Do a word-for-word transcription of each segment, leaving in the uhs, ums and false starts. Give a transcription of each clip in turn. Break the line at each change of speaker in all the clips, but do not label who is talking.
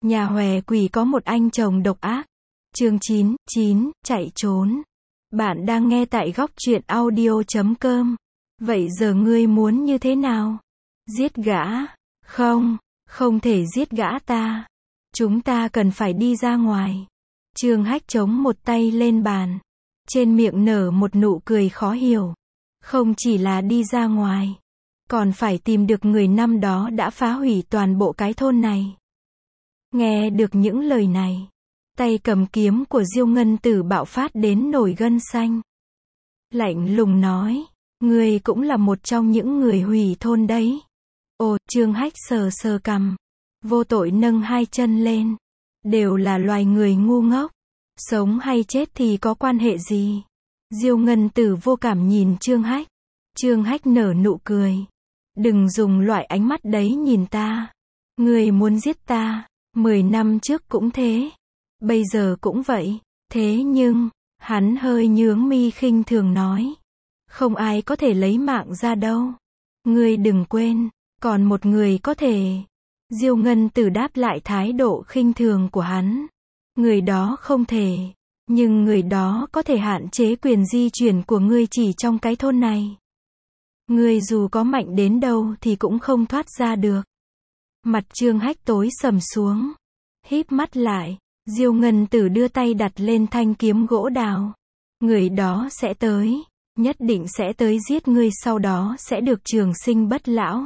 Nhà hòe quỷ có một anh chồng độc ác. Chương chín, chín, chạy trốn. Bạn đang nghe tại góc truyện audio chấm com. Vậy giờ ngươi muốn như thế nào? Giết gã? Không, không thể giết gã ta. Chúng ta cần phải đi ra ngoài. Trương Hách chống một tay lên bàn. Trên miệng nở một nụ cười khó hiểu. Không chỉ là đi ra ngoài, còn phải tìm được người năm đó đã phá hủy toàn bộ cái thôn này. Nghe được những lời này, tay cầm kiếm của Diêu Ngân Tử bạo phát đến nổi gân xanh. Lạnh lùng nói, ngươi cũng là một trong những người hủy thôn đấy. Ồ, Trương Hách sờ sờ cằm, vô tội nâng hai chân lên. Đều là loài người ngu ngốc. Sống hay chết thì có quan hệ gì? Diêu Ngân Tử vô cảm nhìn Trương Hách. Trương Hách nở nụ cười. Đừng dùng loại ánh mắt đấy nhìn ta. Ngươi muốn giết ta, mười năm trước cũng thế. Bây giờ cũng vậy. Thế nhưng, hắn hơi nhướng mi khinh thường nói. Không ai có thể lấy mạng ra đâu. Ngươi đừng quên, còn một người có thể. Diêu Ngân Tử đáp lại thái độ khinh thường của hắn. Người đó không thể. Nhưng người đó có thể hạn chế quyền di chuyển của ngươi chỉ trong cái thôn này. Ngươi dù có mạnh đến đâu thì cũng không thoát ra được. Mặt Trương Hách tối sầm xuống. Híp mắt lại. Diêu Ngân Tử đưa tay đặt lên thanh kiếm gỗ đào. Người đó sẽ tới. Nhất định sẽ tới giết ngươi, sau đó sẽ được trường sinh bất lão.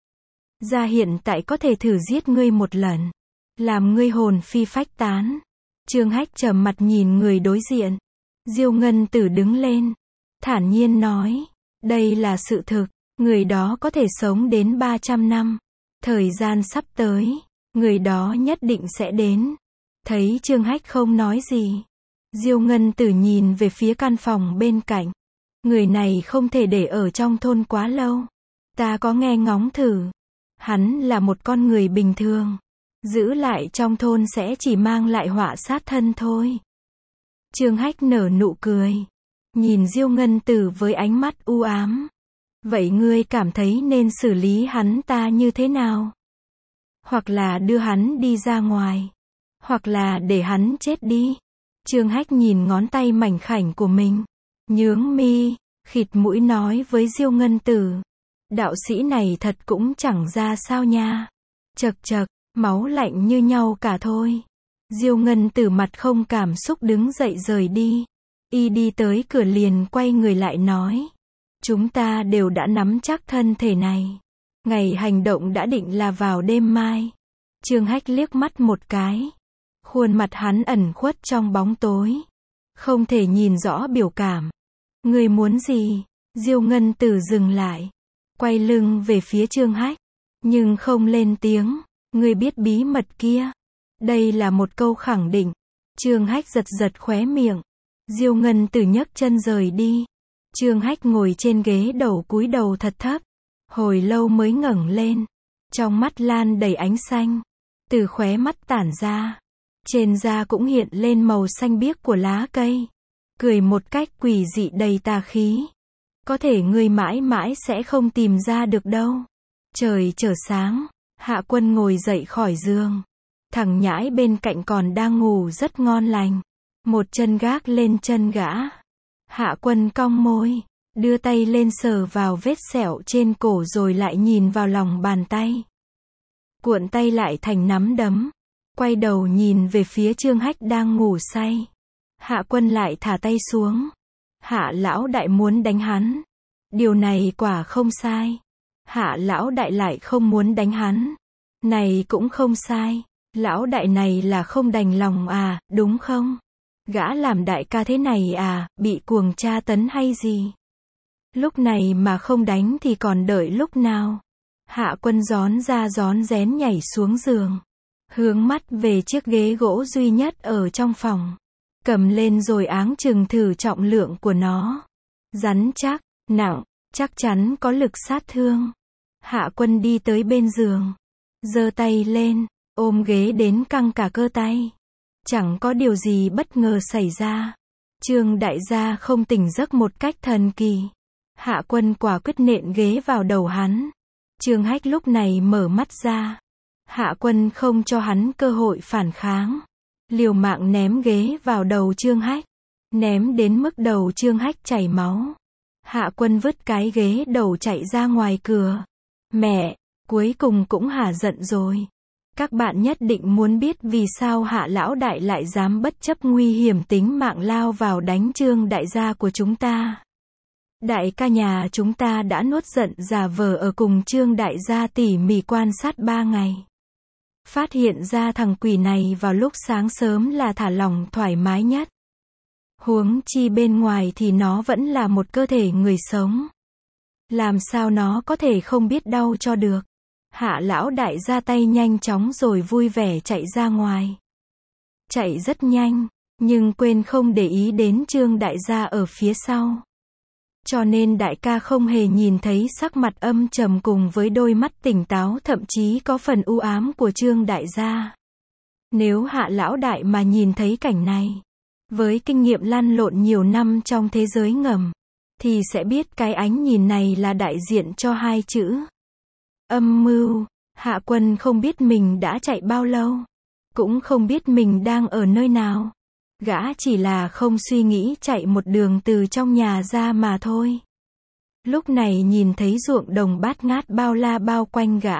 Ra hiện tại có thể thử giết ngươi một lần. Làm ngươi hồn phi phách tán. Trương Hách trầm mặt nhìn người đối diện. Diêu Ngân Tử đứng lên. Thản nhiên nói. Đây là sự thực. Người đó có thể sống đến ba trăm năm. Thời gian sắp tới. Người đó nhất định sẽ đến. Thấy Trương Hách không nói gì. Diêu Ngân Tử nhìn về phía căn phòng bên cạnh. Người này không thể để ở trong thôn quá lâu. Ta có nghe ngóng thử. Hắn là một con người bình thường. Giữ lại trong thôn sẽ chỉ mang lại họa sát thân thôi. Trương Hách nở nụ cười. Nhìn Diêu Ngân Tử với ánh mắt u ám. Vậy ngươi cảm thấy nên xử lý hắn ta như thế nào? Hoặc là đưa hắn đi ra ngoài. Hoặc là để hắn chết đi. Trương Hách nhìn ngón tay mảnh khảnh của mình. Nhướng mi, khịt mũi nói với Diêu Ngân Tử. Đạo sĩ này thật cũng chẳng ra sao nha. Chậc chậc, máu lạnh như nhau cả thôi. Diêu Ngân Tử mặt không cảm xúc đứng dậy rời đi. Y đi tới cửa liền quay người lại nói. Chúng ta đều đã nắm chắc thân thể này. Ngày hành động đã định là vào đêm mai. Trương Hách liếc mắt một cái. Khuôn mặt hắn ẩn khuất trong bóng tối. Không thể nhìn rõ biểu cảm. Ngươi muốn gì? Diêu Ngân Tử dừng lại. Quay lưng về phía Trương Hách. Nhưng không lên tiếng. Ngươi biết bí mật kia. Đây là một câu khẳng định. Trương Hách giật giật khóe miệng. Diêu Ngân Tử nhấc chân rời đi. Trương Hách ngồi trên ghế đầu cúi đầu thật thấp. Hồi lâu mới ngẩng lên. Trong mắt lan đầy ánh xanh. Từ khóe mắt tản ra. Trên da cũng hiện lên màu xanh biếc của lá cây. Cười một cách quỷ dị đầy tà khí. Có thể ngươi mãi mãi sẽ không tìm ra được đâu. Trời trở sáng. Hạ Quân ngồi dậy khỏi giường. Thằng nhãi bên cạnh còn đang ngủ rất ngon lành. Một chân gác lên chân gã. Hạ Quân cong môi. Đưa tay lên sờ vào vết sẹo trên cổ rồi lại nhìn vào lòng bàn tay. Cuộn tay lại thành nắm đấm. Quay đầu nhìn về phía Trương Hách đang ngủ say. Hạ Quân lại thả tay xuống. Hạ lão đại muốn đánh hắn. Điều này quả không sai. Hạ lão đại lại không muốn đánh hắn. Này cũng không sai. Lão đại này là không đành lòng à, đúng không? Gã làm đại ca thế này à, bị cuồng tra tấn hay gì? Lúc này mà không đánh thì còn đợi lúc nào? Hạ Quân gión ra gión rén nhảy xuống giường. Hướng mắt về chiếc ghế gỗ duy nhất ở trong phòng. Cầm lên rồi áng chừng thử trọng lượng của nó. Rắn chắc, nặng, chắc chắn có lực sát thương. Hạ Quân đi tới bên giường. Giơ tay lên, ôm ghế đến căng cả cơ tay. Chẳng có điều gì bất ngờ xảy ra. Trương đại gia không tỉnh giấc một cách thần kỳ. Hạ Quân quả quyết nện ghế vào đầu hắn. Trương Hách lúc này mở mắt ra. Hạ Quân không cho hắn cơ hội phản kháng. Liều mạng ném ghế vào đầu Trương Hách. Ném đến mức đầu Trương Hách chảy máu. Hạ Quân vứt cái ghế đầu chạy ra ngoài cửa. Mẹ, cuối cùng cũng hả giận rồi. Các bạn nhất định muốn biết vì sao Hạ lão đại lại dám bất chấp nguy hiểm tính mạng lao vào đánh Trương đại gia của chúng ta. Đại ca nhà chúng ta đã nuốt giận giả vờ ở cùng Trương đại gia tỉ mỉ quan sát ba ngày. Phát hiện ra thằng quỷ này vào lúc sáng sớm là thả lỏng thoải mái nhất. Huống chi bên ngoài thì nó vẫn là một cơ thể người sống. Làm sao nó có thể không biết đau cho được. Hạ lão đại ra tay nhanh chóng rồi vui vẻ chạy ra ngoài. Chạy rất nhanh, nhưng quên không để ý đến Trương đại gia ở phía sau. Cho nên đại ca không hề nhìn thấy sắc mặt âm trầm cùng với đôi mắt tỉnh táo thậm chí có phần u ám của Trương đại gia. Nếu Hạ lão đại mà nhìn thấy cảnh này, với kinh nghiệm lăn lộn nhiều năm trong thế giới ngầm, thì sẽ biết cái ánh nhìn này là đại diện cho hai chữ âm mưu. Hạ Quân không biết mình đã chạy bao lâu, cũng không biết mình đang ở nơi nào. Gã chỉ là không suy nghĩ chạy một đường từ trong nhà ra mà thôi. Lúc này nhìn thấy ruộng đồng bát ngát bao la bao quanh gã.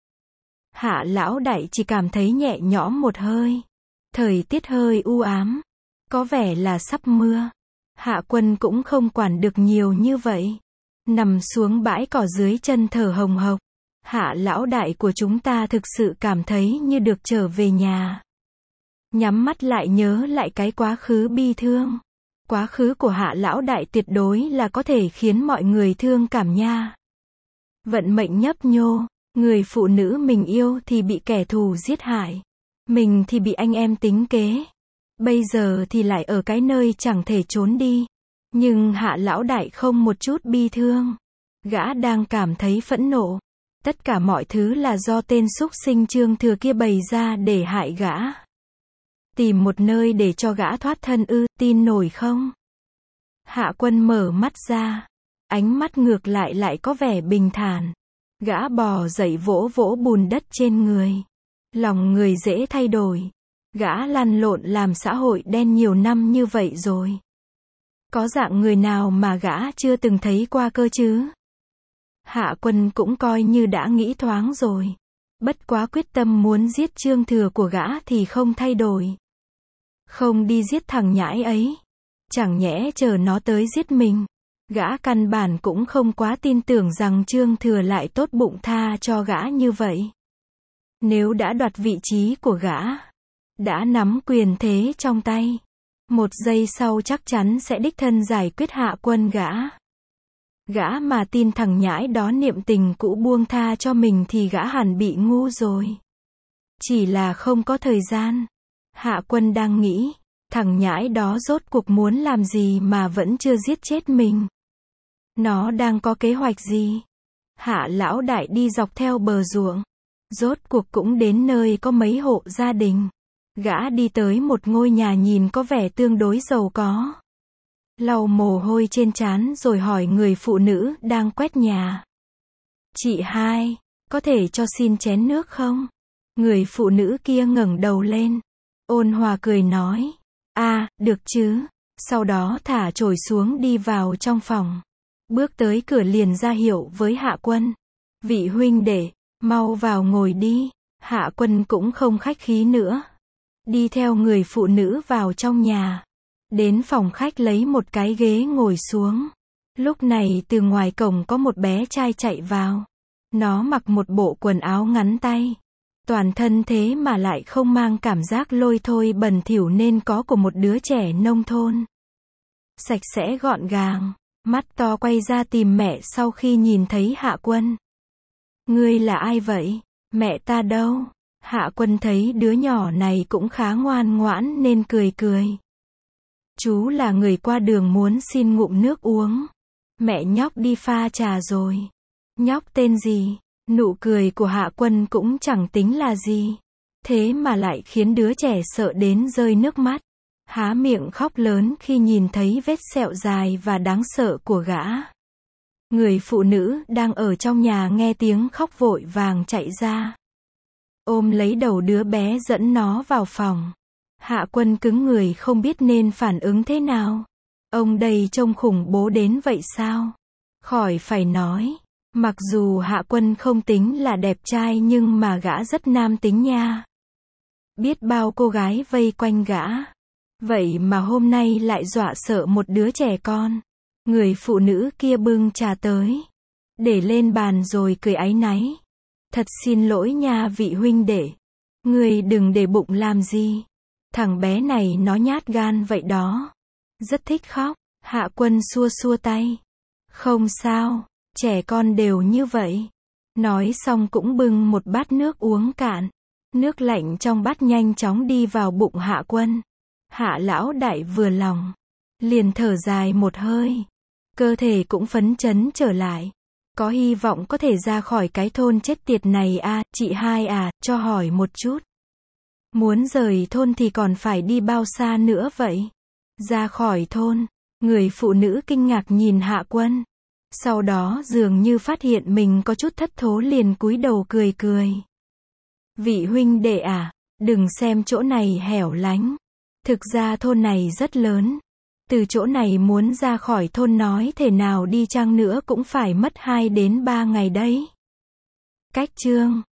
Hạ lão đại chỉ cảm thấy nhẹ nhõm một hơi. Thời tiết hơi u ám, có vẻ là sắp mưa. Hạ Quân cũng không quản được nhiều như vậy. Nằm xuống bãi cỏ dưới chân thở hồng hộc. Hạ lão đại của chúng ta thực sự cảm thấy như được trở về nhà. Nhắm mắt lại nhớ lại cái quá khứ bi thương. Quá khứ của Hạ lão đại tuyệt đối là có thể khiến mọi người thương cảm nha. Vận mệnh nhấp nhô, người phụ nữ mình yêu thì bị kẻ thù giết hại. Mình thì bị anh em tính kế. Bây giờ thì lại ở cái nơi chẳng thể trốn đi. Nhưng Hạ lão đại không một chút bi thương. Gã đang cảm thấy phẫn nộ. Tất cả mọi thứ là do tên súc sinh Trương Thừa kia bày ra để hại gã. Tìm một nơi để cho gã thoát thân ư, tin nổi không? Hạ Quân mở mắt ra. Ánh mắt ngược lại lại có vẻ bình thản. Gã bò dậy vỗ vỗ bùn đất trên người. Lòng người dễ thay đổi. Gã lăn lộn làm xã hội đen nhiều năm như vậy rồi. Có dạng người nào mà gã chưa từng thấy qua cơ chứ? Hạ Quân cũng coi như đã nghĩ thoáng rồi. Bất quá quyết tâm muốn giết Trương Thừa của gã thì không thay đổi. Không đi giết thằng nhãi ấy. Chẳng nhẽ chờ nó tới giết mình. Gã căn bản cũng không quá tin tưởng rằng Trương Thừa lại tốt bụng tha cho gã như vậy. Nếu đã đoạt vị trí của gã, đã nắm quyền thế trong tay, một giây sau chắc chắn sẽ đích thân giải quyết Hạ Quân gã. Gã mà tin thằng nhãi đó niệm tình cũ buông tha cho mình thì gã hẳn bị ngu rồi. Chỉ là không có thời gian. Hạ Quân đang nghĩ, thằng nhãi đó rốt cuộc muốn làm gì mà vẫn chưa giết chết mình. Nó đang có kế hoạch gì? Hạ lão đại đi dọc theo bờ ruộng. Rốt cuộc cũng đến nơi có mấy hộ gia đình. Gã đi tới một ngôi nhà nhìn có vẻ tương đối giàu có. Lau mồ hôi trên trán rồi hỏi người phụ nữ đang quét nhà. Chị hai, có thể cho xin chén nước không? Người phụ nữ kia ngẩng đầu lên. Ôn hòa cười nói. À, được chứ. Sau đó thả chổi xuống đi vào trong phòng. Bước tới cửa liền ra hiệu với Hạ Quân. Vị huynh đệ, mau vào ngồi đi. Hạ Quân cũng không khách khí nữa. Đi theo người phụ nữ vào trong nhà. Đến phòng khách lấy một cái ghế ngồi xuống. Lúc này từ ngoài cổng có một bé trai chạy vào. Nó mặc một bộ quần áo ngắn tay. Toàn thân thế mà lại không mang cảm giác lôi thôi bẩn thỉu nên có của một đứa trẻ nông thôn. Sạch sẽ gọn gàng. Mắt to quay ra tìm mẹ sau khi nhìn thấy Hạ Quân. Ngươi là ai vậy? Mẹ ta đâu? Hạ Quân thấy đứa nhỏ này cũng khá ngoan ngoãn nên cười cười. Chú là người qua đường muốn xin ngụm nước uống. Mẹ nhóc đi pha trà rồi. Nhóc tên gì? Nụ cười của Hạ Quân cũng chẳng tính là gì. Thế mà lại khiến đứa trẻ sợ đến rơi nước mắt. Há miệng khóc lớn khi nhìn thấy vết sẹo dài và đáng sợ của gã. Người phụ nữ đang ở trong nhà nghe tiếng khóc vội vàng chạy ra. ôm lấy đầu đứa bé dẫn nó vào phòng. Hạ Quân cứng người không biết nên phản ứng thế nào. Ông đây trông khủng bố đến vậy sao? Khỏi phải nói. Mặc dù Hạ Quân không tính là đẹp trai nhưng mà gã rất nam tính nha. Biết bao cô gái vây quanh gã. Vậy mà hôm nay lại dọa sợ một đứa trẻ con. Người phụ nữ kia bưng trà tới. Để lên bàn rồi cười áy náy. Thật xin lỗi nha vị huynh đệ. Người đừng để bụng làm gì. Thằng bé này nó nhát gan vậy đó. Rất thích khóc. Hạ Quân xua xua tay. Không sao, trẻ con đều như vậy. Nói xong cũng bưng một bát nước uống cạn. Nước lạnh trong bát nhanh chóng đi vào bụng Hạ Quân. Hạ lão đại vừa lòng. Liền thở dài một hơi. Cơ thể cũng phấn chấn trở lại. Có hy vọng có thể ra khỏi cái thôn chết tiệt này à, chị hai à, cho hỏi một chút. Muốn rời thôn thì còn phải đi bao xa nữa vậy? Ra khỏi thôn, người phụ nữ kinh ngạc nhìn Hạ Quân. Sau đó dường như phát hiện mình có chút thất thố liền cúi đầu cười cười. Vị huynh đệ à, đừng xem chỗ này hẻo lánh. Thực ra thôn này rất lớn. Từ chỗ này muốn ra khỏi thôn nói thể nào đi chăng nữa cũng phải mất hai đến ba ngày đấy. Cách chương